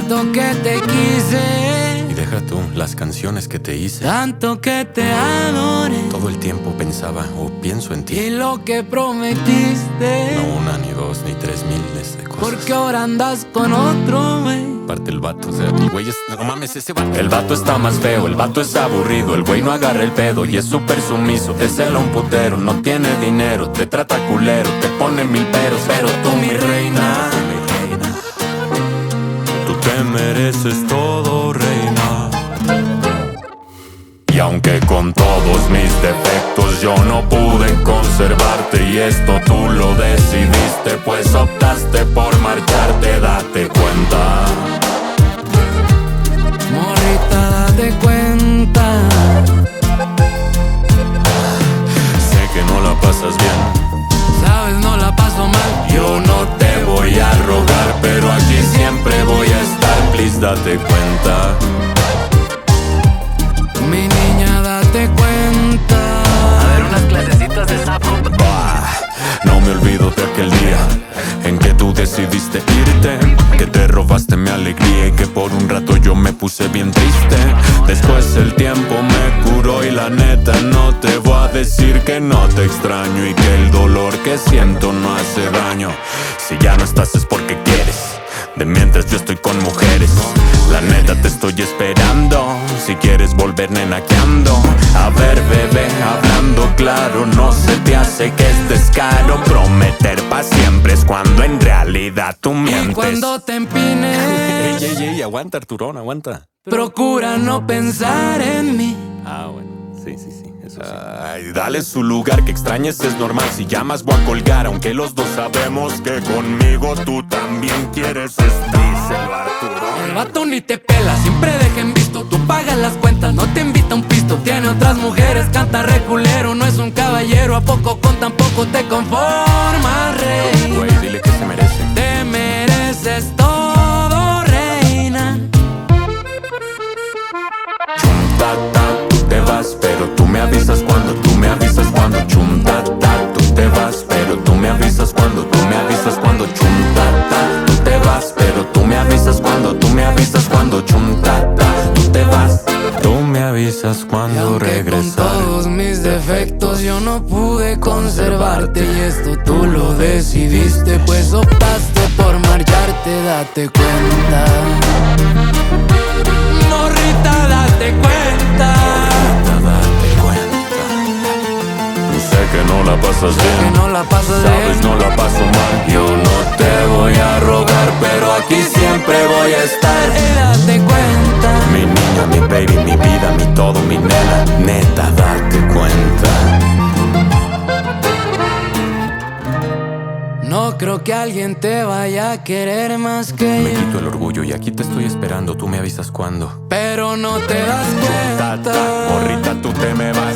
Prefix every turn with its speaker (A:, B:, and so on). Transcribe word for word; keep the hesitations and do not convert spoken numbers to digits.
A: Tanto que te quise,
B: y deja tú las canciones que te hice.
A: tanto que te adoré,
B: Todo el tiempo pensaba o pienso en ti.
A: y lo que prometiste.
B: No una, ni dos, ni tres miles de cosas.
A: Porque ahora andas con otro, güey.
B: Parte el vato, o sea, el güey es... No mames, ese vato. El vato está más feo, el vato es aburrido. El güey no agarra el pedo y es súper sumiso. Es el un putero, no tiene dinero. Te trata culero, te pone mil peros. Pero tú, mi reina, tú te mereces todo, reina. Y aunque con todos mis defectos yo no pude conservarte, y esto tú lo decidiste, pues optaste por marcharte, date cuenta.
A: Morrita, date cuenta.
B: Sé que no la pasas bien,
A: Sabes, no la paso mal.
B: yo no te voy a rogar, pero aquí siempre voy a estar, please date cuenta.
A: Mi niña, date cuenta.
C: A ver, unas clasecitas de sapo.
B: No me olvido de aquel día en que tú decidiste irte, que te robaste mi alegría y que por un rato yo me puse bien triste. Después el tiempo me curó y la neta no te voy a decir que no te extraño y que el dolor que siento no hace daño. Si ya no estás es porque quieres, de mientras yo estoy con mujeres. La neta te estoy esperando, si quieres volver nena que ando. A ver bebé, hablando claro, no se te hace que estés caro. Prometer pa' siempre es cuando en realidad tú mientes.
A: Y cuando te empines,
B: Ey, ey, ey, aguanta Arturón, aguanta.
A: procura no pensar en mí.
B: Ah, bueno, sí, sí, sí, eso sí. Ay, dale su lugar, que extrañes es normal. Si llamas voy a colgar, aunque los dos sabemos que conmigo tú también quieres estar. Díselo, Arturón.
A: El vato ni te pela, siempre deja en visto. Tú pagas las cuentas, no te invita a un pisto. Tiene otras mujeres, canta reculero. No es un caballero, ¿a poco con tan poco te conformas, rey?
B: Güey, dile que se merece.
A: Te mereces todo, reina.
B: Chuntata, tú te vas, pero tú me avisas cuando, tú me avisas cuando. Chuntata, tú te vas, pero tú me avisas cuando, tú me avisas cuando. Chuntata, tú te vas, pero tú me avisas cuando, tú me avisas cuando. Chuntata, tú te vas, tú me avisas
A: Y
B: cuando
A: aunque con
B: regresar.
A: todos mis defectos yo no pude conservarte, y esto tú lo decidiste, pues optaste por marcharte, date cuenta. Morrita, date cuenta.
B: Date cuenta. Sé que no la pasas
A: Que
B: bien,
A: no la pasas
B: sabes,
A: bien.
B: no la paso mal. Yo no te voy a rogar, pero aquí siempre voy a estar.
A: Eh, date cuenta.
B: Mi niña, mi baby, mi vida, mi todo, mi nena. Neta, date cuenta.
A: No creo que alguien te vaya a querer más que
B: Me
A: yo,
B: quito el orgullo y aquí te estoy esperando. Tú me avisas cuando.
A: pero no te das
B: Tata,
A: cuenta.
B: morrita, tú te me vas,